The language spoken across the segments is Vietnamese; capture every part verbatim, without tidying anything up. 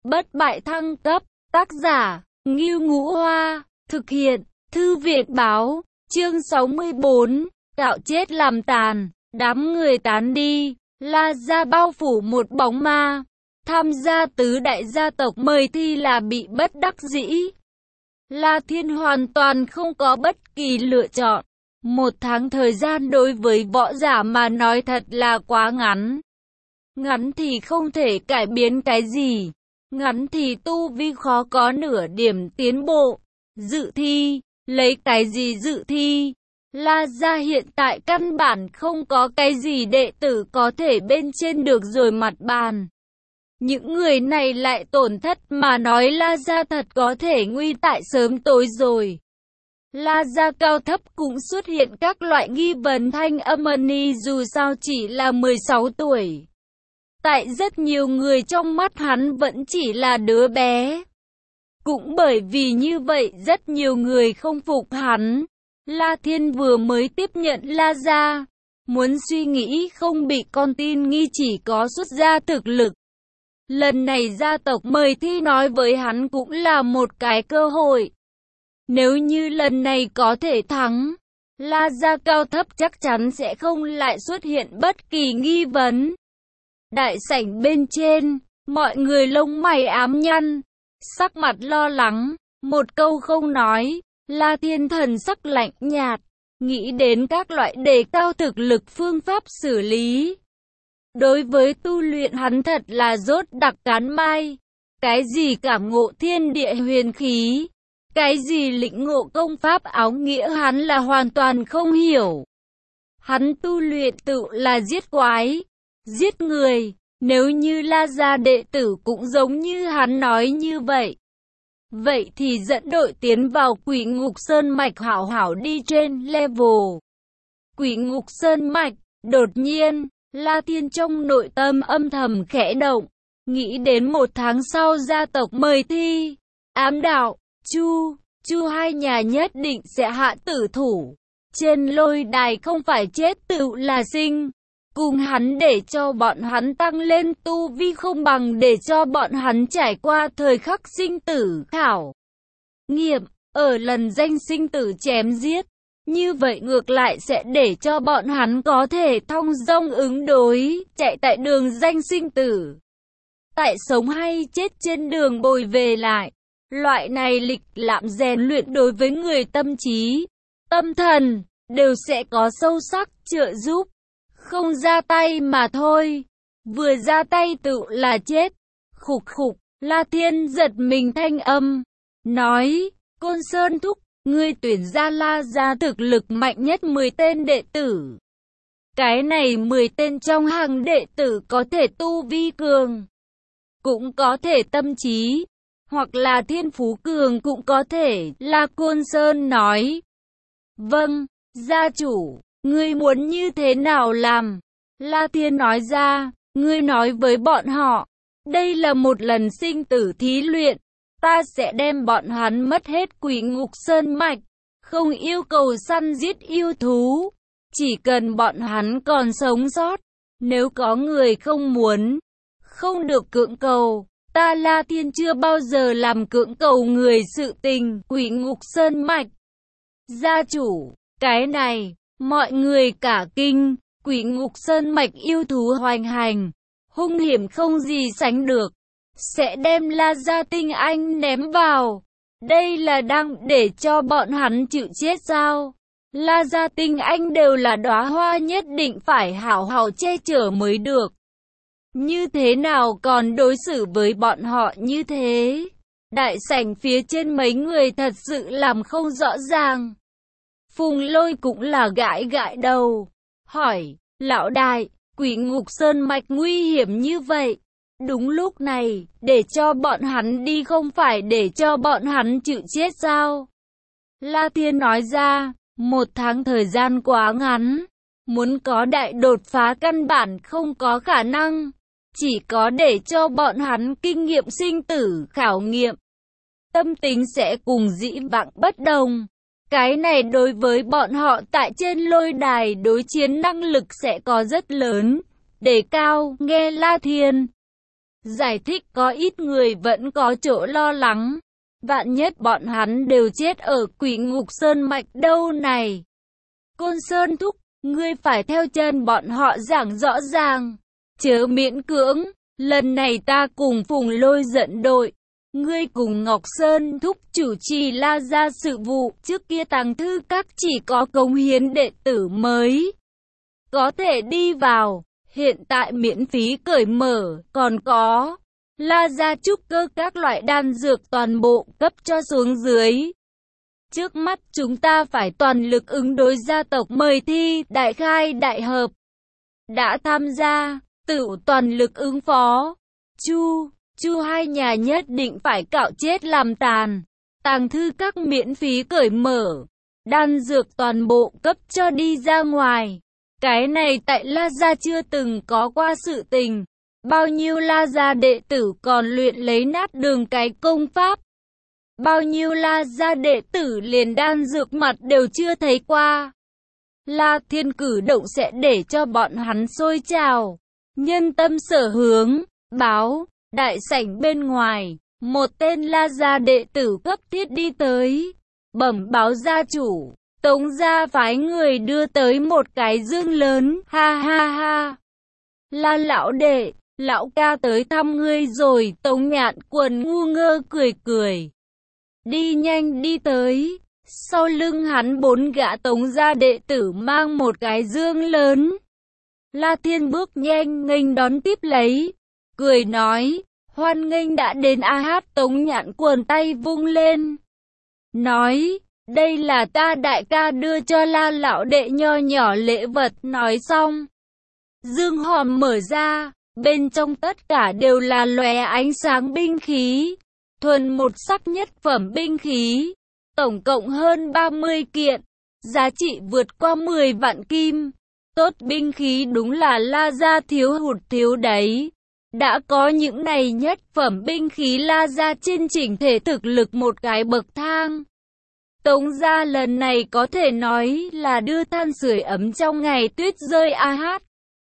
bất bại thăng cấp, tác giả, Ngưu Ngũ Hoa, thực hiện, Thư viện Báo, chương sáu mươi bốn, cạo chết làm tàn, đám người tán đi, La Gia bao phủ một bóng ma, tham gia tứ đại gia tộc mời thi là bị bất đắc dĩ. La Thiên hoàn toàn không có bất kỳ lựa chọn. Một tháng thời gian đối với võ giả mà nói thật là quá ngắn. Ngắn thì không thể cải biến cái gì. Ngắn thì tu vi khó có nửa điểm tiến bộ. Dự thi, lấy cái gì dự thi? La Gia hiện tại căn bản không có cái gì đệ tử có thể bên trên được rồi mặt bàn. Những người này lại tổn thất mà nói La Gia thật có thể nguy tại sớm tối rồi. La Gia cao thấp cũng xuất hiện các loại nghi vấn thanh âm ni dù sao chỉ là mười sáu tuổi. Tại rất nhiều người trong mắt hắn vẫn chỉ là đứa bé. Cũng bởi vì như vậy rất nhiều người không phục hắn. La Thiên vừa mới tiếp nhận La Gia. Muốn suy nghĩ không bị con tin nghi chỉ có xuất ra thực lực. Lần này gia tộc mời thi nói với hắn cũng là một cái cơ hội. Nếu như lần này có thể thắng, La Gia cao thấp chắc chắn sẽ không lại xuất hiện bất kỳ nghi vấn. Đại sảnh bên trên, mọi người lông mày ám nhăn, sắc mặt lo lắng, một câu không nói. La Thiên thần sắc lạnh nhạt, nghĩ đến các loại đề cao thực lực phương pháp xử lý. Đối với tu luyện hắn thật là rốt đặc cán mai. Cái gì cảm ngộ thiên địa huyền khí, cái gì lĩnh ngộ công pháp áo nghĩa hắn là hoàn toàn không hiểu. Hắn tu luyện tự là giết quái, giết người. Nếu như La Gia đệ tử cũng giống như hắn nói như vậy, vậy thì dẫn đội tiến vào Quỷ Ngục Sơn Mạch hảo hảo đi trên level. Quỷ Ngục Sơn Mạch, đột nhiên, La Thiên trong nội tâm âm thầm khẽ động, nghĩ đến một tháng sau gia tộc mời thi, ám đạo, Chu, Chu hai nhà nhất định sẽ hạ tử thủ. Trên lôi đài không phải chết tự là sinh. Cùng hắn để cho bọn hắn tăng lên tu vi không bằng để cho bọn hắn trải qua thời khắc sinh tử khảo nghiệm, ở lần danh sinh tử chém giết. Như vậy ngược lại sẽ để cho bọn hắn có thể thong dong ứng đối, chạy tại đường danh sinh tử. Tại sống hay chết trên đường bồi về lại. Loại này lịch lãm rèn luyện đối với người tâm trí, tâm thần, đều sẽ có sâu sắc trợ giúp. Không ra tay mà thôi. Vừa ra tay tự là chết. Khục khục, La Thiên giật mình thanh âm. Nói, Côn Sơn thúc, ngươi tuyển ra La Gia thực lực mạnh nhất mười tên đệ tử. Cái này mười tên trong hàng đệ tử có thể tu vi cường, cũng có thể tâm trí, hoặc là thiên phú cường cũng có thể, La Côn Sơn nói. Vâng, gia chủ, ngươi muốn như thế nào làm? La Thiên nói ra, ngươi nói với bọn họ, đây là một lần sinh tử thí luyện, ta sẽ đem bọn hắn mất hết Quỷ Ngục Sơn Mạch, không yêu cầu săn giết yêu thú, chỉ cần bọn hắn còn sống sót, nếu có người không muốn, không được cưỡng cầu. Ta La Thiên chưa bao giờ làm cưỡng cầu người sự tình. Quỷ Ngục Sơn Mạch. Gia chủ, cái này, mọi người cả kinh. Quỷ Ngục Sơn Mạch yêu thú hoành hành, hung hiểm không gì sánh được, sẽ đem La Gia tinh anh ném vào. Đây là đang để cho bọn hắn chịu chết sao? La Gia tinh anh đều là đóa hoa nhất định phải hảo hảo che chở mới được. Như thế nào còn đối xử với bọn họ như thế? Đại sảnh phía trên mấy người thật sự làm không rõ ràng. Phùng Lôi cũng là gãi gãi đầu, hỏi, lão đại, Quỷ Ngục Sơn Mạch nguy hiểm như vậy. Đúng lúc này, để cho bọn hắn đi không phải để cho bọn hắn chịu chết sao? La Thiên nói ra, một tháng thời gian quá ngắn, muốn có đại đột phá căn bản không có khả năng. Chỉ có để cho bọn hắn kinh nghiệm sinh tử khảo nghiệm, tâm tính sẽ cùng dĩ vãng bất đồng. Cái này đối với bọn họ tại trên lôi đài đối chiến năng lực sẽ có rất lớn, đề cao. Nghe La Thiên Giải thích có ít người vẫn có chỗ lo lắng. Vạn nhất bọn hắn đều chết ở Quỷ Ngục Sơn Mạch đâu này. Côn Sơn thúc, ngươi phải theo chân bọn họ giảng rõ ràng. Chớ miễn cưỡng, lần này ta cùng Phùng Lôi dẫn đội. Ngươi cùng Ngọc Sơn thúc chủ trì La Gia sự vụ, trước kia Tàng Thư Các chỉ có cống hiến đệ tử mới có thể đi vào, hiện tại miễn phí cởi mở, còn có La Gia trúc cơ các loại đan dược toàn bộ cấp cho xuống dưới. Trước mắt chúng ta phải toàn lực ứng đối gia tộc mời thi, đại khai đại hợp. Đã tham gia, tự toàn lực ứng phó. Chu, Chu hai nhà nhất định phải cạo chết làm tàn. Tàng Thư Các miễn phí cởi mở, đan dược toàn bộ cấp cho đi ra ngoài. Cái này tại La Gia chưa từng có qua sự tình. Bao nhiêu La Gia đệ tử còn luyện lấy nát đường cái công pháp. Bao nhiêu La Gia đệ tử liền đan dược mặt đều chưa thấy qua. La Thiên cử động sẽ để cho bọn hắn sôi trào. Nhân tâm sở hướng, báo, đại sảnh bên ngoài, một tên La Gia đệ tử cấp thiết đi tới. Bẩm báo gia chủ, Tống gia phái người đưa tới một cái dương lớn, ha ha ha. La lão đệ, lão ca tới thăm ngươi rồi. Tống Nhạn Quần ngu ngơ cười cười. Đi nhanh đi tới. Sau lưng hắn bốn gã Tống gia đệ tử mang một cái dương lớn. La Thiên bước nhanh nghênh đón tiếp lấy. Cười nói, hoan nghênh đã đến a hát. Tống Nhạn Quần tay vung lên. Nói, đây là ta đại ca đưa cho La lão đệ nho nhỏ lễ vật. Nói xong, dương hòm mở ra. Bên trong tất cả đều là lóe ánh sáng binh khí. Thuần một sắc nhất phẩm binh khí. Tổng cộng hơn ba mươi kiện. Giá trị vượt qua mười vạn kim. Tốt binh khí đúng là La Gia thiếu hụt thiếu đấy. Đã có những này nhất phẩm binh khí La Gia trên chỉnh thể thực lực một cái bậc thang. Tống gia lần này có thể nói là đưa than sưởi ấm trong ngày tuyết rơi a hát.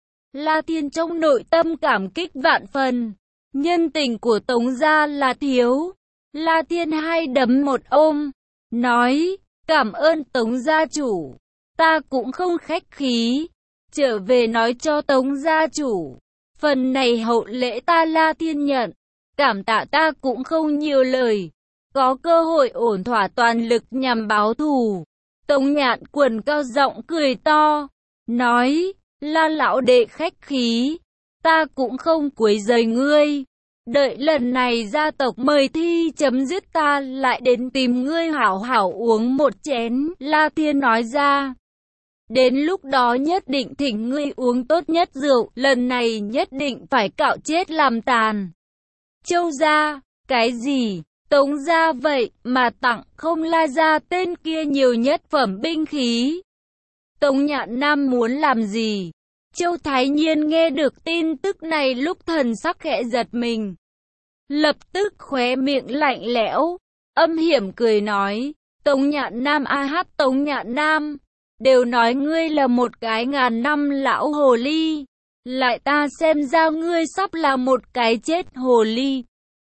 La Thiên trong nội tâm cảm kích vạn phần. Nhân tình của Tống gia là thiếu. La Thiên hai đấm một ôm. Nói, cảm ơn Tống gia chủ. Ta cũng không khách khí. Trở về nói cho Tống gia chủ. Phần này hậu lễ ta La Thiên nhận. Cảm tạ ta cũng không nhiều lời. Có cơ hội ổn thỏa toàn lực nhằm báo thù. Tống Nhạn Quần cao giọng cười to. Nói, La lão đệ khách khí. Ta cũng không quấy rầy ngươi. Đợi lần này gia tộc mời thi chấm dứt ta lại đến tìm ngươi hảo hảo uống một chén. La Thiên nói ra. Đến lúc đó nhất định thỉnh ngươi uống tốt nhất rượu. Lần này nhất định phải cạo chết làm tàn. Châu gia, cái gì? Tống gia vậy mà tặng không La Gia tên kia nhiều nhất phẩm binh khí. Tống Nhạn Nam muốn làm gì? Châu Thái Nhiên nghe được tin tức này lúc thần sắc khẽ giật mình. Lập tức khóe miệng lạnh lẽo, âm hiểm cười nói, Tống Nhạn Nam a hát Tống Nhạn Nam, đều nói ngươi là một cái ngàn năm lão hồ ly, lại ta xem ra ngươi sắp là một cái chết hồ ly.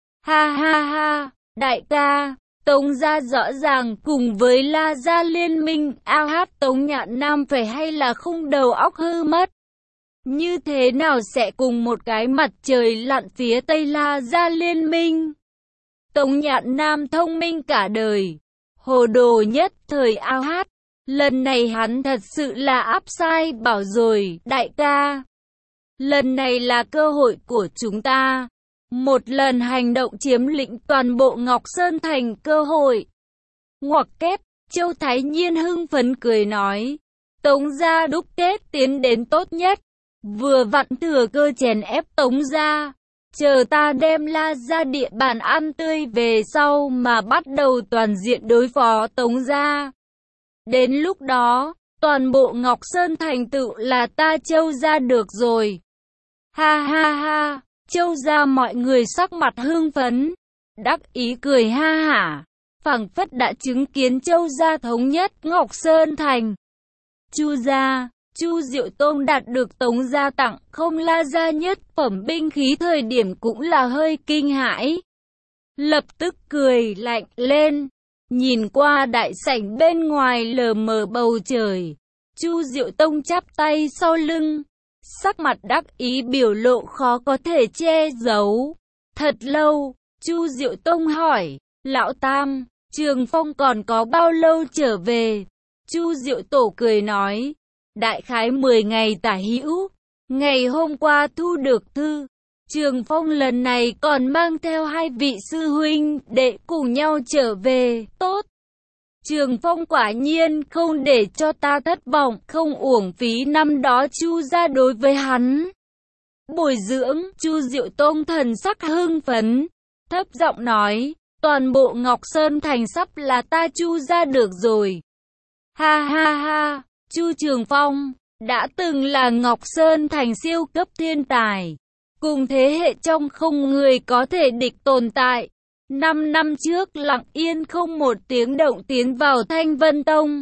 Ha ha ha, đại ca, Tống gia rõ ràng cùng với La gia liên minh, a hát Tống Nhạn Nam phải hay là không đầu óc hư mất. Như thế nào sẽ cùng một cái mặt trời lặn phía Tây La gia liên minh? Tống Nhạn Nam thông minh cả đời, hồ đồ nhất thời a hát. Lần này hắn thật sự là áp sai bảo rồi, đại ca. Lần này là cơ hội của chúng ta. Một lần hành động chiếm lĩnh toàn bộ Ngọc Sơn Thành cơ hội. Ngoặc kép, Châu Thái Nhiên hưng phấn cười nói. Tống gia đúc kết tiến đến tốt nhất. Vừa vặn thừa cơ chèn ép Tống gia. Chờ ta đem La gia địa bàn ăn tươi về sau mà bắt đầu toàn diện đối phó Tống gia. Đến lúc đó, toàn bộ Ngọc Sơn Thành tựu là ta Châu gia được rồi. Ha ha ha. Châu gia mọi người sắc mặt hưng phấn, đắc ý cười ha hả, phảng phất đã chứng kiến Châu gia thống nhất Ngọc Sơn Thành. Chu gia, Chu Diệu Tông đạt được Tống gia tặng không la gia nhất phẩm binh khí thời điểm cũng là hơi kinh hãi. Lập tức cười lạnh lên, nhìn qua đại sảnh bên ngoài lờ mờ bầu trời. Chu Diệu Tông chắp tay sau lưng, sắc mặt đắc ý biểu lộ khó có thể che giấu. Thật lâu, Chu Diệu Tông hỏi, Lão Tam, Trường Phong còn có bao lâu trở về? Chu Diệu Tổ cười nói, đại khái mười ngày tả hữu, ngày hôm qua thu được thư. Trường Phong lần này còn mang theo hai vị sư huynh đệ cùng nhau trở về, tốt. Trường Phong quả nhiên không để cho ta thất vọng, không uổng phí năm đó Chu gia đối với hắn bồi dưỡng. Chu Diệu Tông thần sắc hưng phấn, thấp giọng nói, toàn bộ Ngọc Sơn thành sắp là ta Chu gia được rồi. Ha ha ha, Chu Trường Phong đã từng là Ngọc Sơn thành siêu cấp thiên tài, cùng thế hệ trong không người có thể địch tồn tại. Năm năm trước lặng yên không một tiếng động tiến vào Thanh Vân Tông.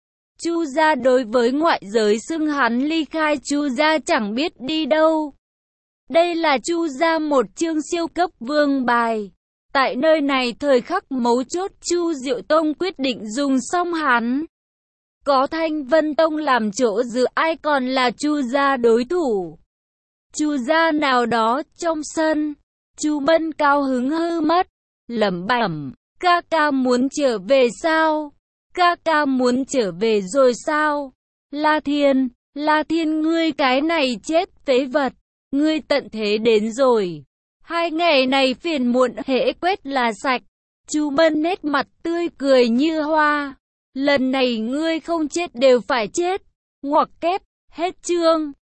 Chu gia đối với ngoại giới xưng hắn ly khai Chu gia chẳng biết đi đâu. Đây là Chu gia một chương siêu cấp vương bài. Tại nơi này thời khắc mấu chốt Chu Diệu Tông quyết định dùng xong hắn. Có Thanh Vân Tông làm chỗ dựa ai còn là Chu gia đối thủ. Chu gia nào đó trong sân, Chu Bân cao hứng hư mất, lẩm bẩm, ca ca muốn trở về sao? Ca ca muốn trở về rồi sao? La Thiên, La Thiên ngươi cái này chết phế vật, ngươi tận thế đến rồi. Hai ngày này phiền muộn hễ quét là sạch. Chu Bân nét mặt tươi cười như hoa. Lần này ngươi không chết đều phải chết. Ngoặc kép, hết chương.